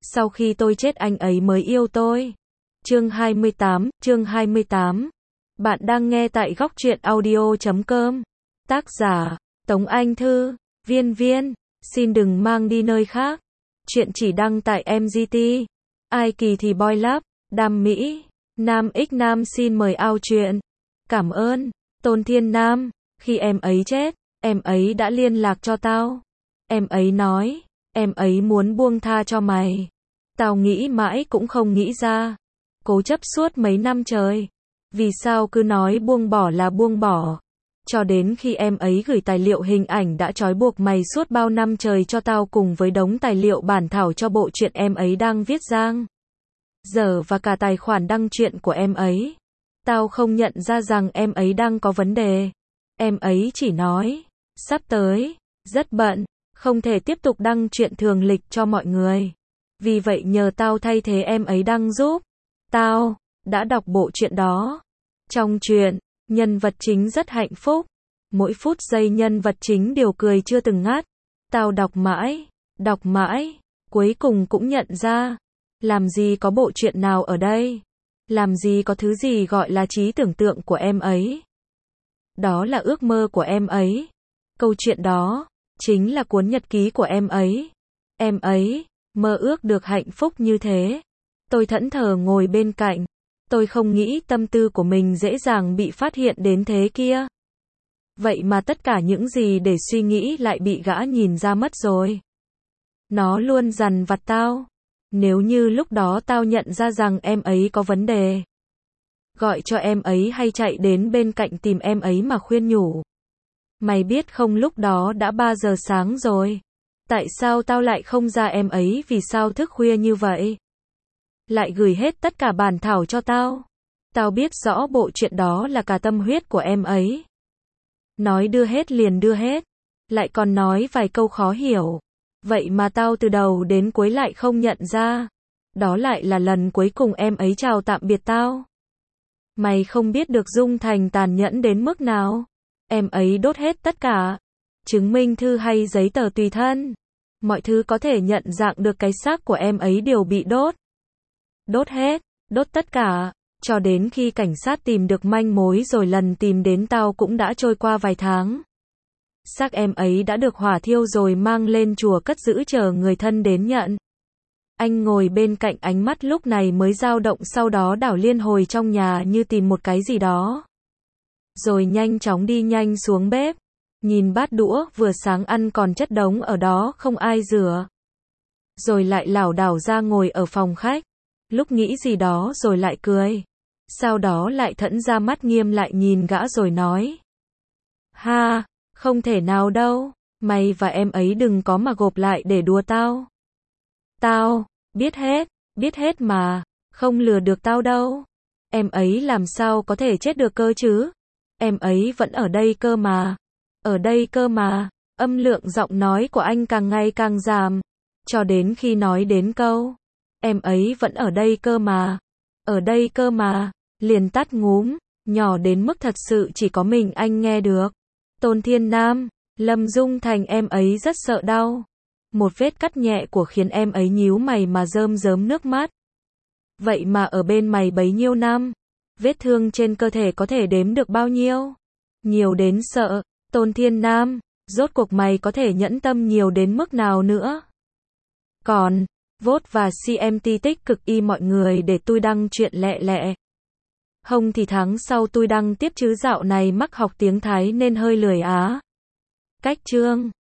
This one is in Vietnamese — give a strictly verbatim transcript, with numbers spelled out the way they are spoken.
Sau khi tôi chết anh ấy mới yêu tôi. Chương hai mươi tám, chương hai mươi tám. Bạn đang nghe tại góc truyện audio chấm com. Tác giả, Tống Anh Thư, Viên Viên, xin đừng mang đi nơi khác. Chuyện chỉ đăng tại em giê tê. Ai kỳ thì boy love, Đam Mỹ, Nam X Nam xin mời ao chuyện. Cảm ơn, Tôn Thiên Nam, khi em ấy chết, em ấy đã liên lạc cho tao. Em ấy nói, em ấy muốn buông tha cho mày. Tao nghĩ mãi cũng không nghĩ ra. Cố chấp suốt mấy năm trời. Vì sao cứ nói buông bỏ là buông bỏ? Cho đến khi em ấy gửi tài liệu hình ảnh đã trói buộc mày suốt bao năm trời cho tao cùng với đống tài liệu bản thảo cho bộ truyện em ấy đang viết giang dở và cả tài khoản đăng truyện của em ấy. Tao không nhận ra rằng em ấy đang có vấn đề. Em ấy chỉ nói, sắp tới, rất bận, không thể tiếp tục đăng truyện thường lịch cho mọi người. Vì vậy nhờ tao thay thế em ấy đăng giúp. Tao đã đọc bộ truyện đó. Trong truyện, nhân vật chính rất hạnh phúc. Mỗi phút giây nhân vật chính đều cười chưa từng ngắt. Tao đọc mãi, đọc mãi, cuối cùng cũng nhận ra, làm gì có bộ truyện nào ở đây? Làm gì có thứ gì gọi là trí tưởng tượng của em ấy? Đó là ước mơ của em ấy. Câu chuyện đó chính là cuốn nhật ký của em ấy. Em ấy mơ ước được hạnh phúc như thế. Tôi thẫn thờ ngồi bên cạnh. Tôi không nghĩ tâm tư của mình dễ dàng bị phát hiện đến thế kia. Vậy mà tất cả những gì để suy nghĩ lại bị gã nhìn ra mất rồi. Nó luôn dằn vặt tao. Nếu như lúc đó tao nhận ra rằng em ấy có vấn đề, gọi cho em ấy hay chạy đến bên cạnh tìm em ấy mà khuyên nhủ. Mày biết không, lúc đó đã ba giờ sáng rồi. Tại sao tao lại không ra em ấy vì sao thức khuya như vậy? Lại gửi hết tất cả bản thảo cho tao. Tao biết rõ bộ chuyện đó là cả tâm huyết của em ấy. Nói đưa hết liền đưa hết. Lại còn nói vài câu khó hiểu. Vậy mà tao từ đầu đến cuối lại không nhận ra. Đó lại là lần cuối cùng em ấy chào tạm biệt tao. Mày không biết được Dung Thành tàn nhẫn đến mức nào. Em ấy đốt hết tất cả. Chứng minh thư hay giấy tờ tùy thân. Mọi thứ có thể nhận dạng được cái xác của em ấy đều bị đốt. Đốt hết, đốt tất cả. Cho đến khi cảnh sát tìm được manh mối rồi lần tìm đến tao cũng đã trôi qua vài tháng. Xác em ấy đã được hỏa thiêu rồi mang lên chùa cất giữ chờ người thân đến nhận. Anh ngồi bên cạnh, ánh mắt lúc này mới dao động, sau đó đảo liên hồi trong nhà như tìm một cái gì đó. Rồi nhanh chóng đi nhanh xuống bếp. Nhìn bát đũa vừa sáng ăn còn chất đống ở đó không ai rửa. Rồi lại lảo đảo ra ngồi ở phòng khách. Lúc nghĩ gì đó rồi lại cười. Sau đó lại thẫn ra mắt nghiêm lại nhìn gã rồi nói. Ha, không thể nào đâu. Mày và em ấy đừng có mà gộp lại để đùa tao. Tao biết hết, biết hết mà. Không lừa được tao đâu. Em ấy làm sao có thể chết được cơ chứ? Em ấy vẫn ở đây cơ mà. Ở đây cơ mà. Âm lượng giọng nói của anh càng ngày càng giảm. Cho đến khi nói đến câu em ấy vẫn ở đây cơ mà. Ở đây cơ mà. Liền tắt ngúm. Nhỏ đến mức thật sự chỉ có mình anh nghe được. Tôn Thiên Nam, Lâm Dung Thành, em ấy rất sợ đau. Một vết cắt nhẹ của khiến em ấy nhíu mày mà rơm rớm nước mắt. Vậy mà ở bên mày bấy nhiêu năm, vết thương trên cơ thể có thể đếm được bao nhiêu? Nhiều đến sợ. Tôn Thiên Nam, rốt cuộc mày có thể nhẫn tâm nhiều đến mức nào nữa? Còn, vote và xê em tê tích cực y mọi người để tôi đăng chuyện lẹ lẹ. Hông thì tháng sau tôi đăng tiếp chứ dạo này mắc học tiếng Thái nên hơi lười á. Cách chương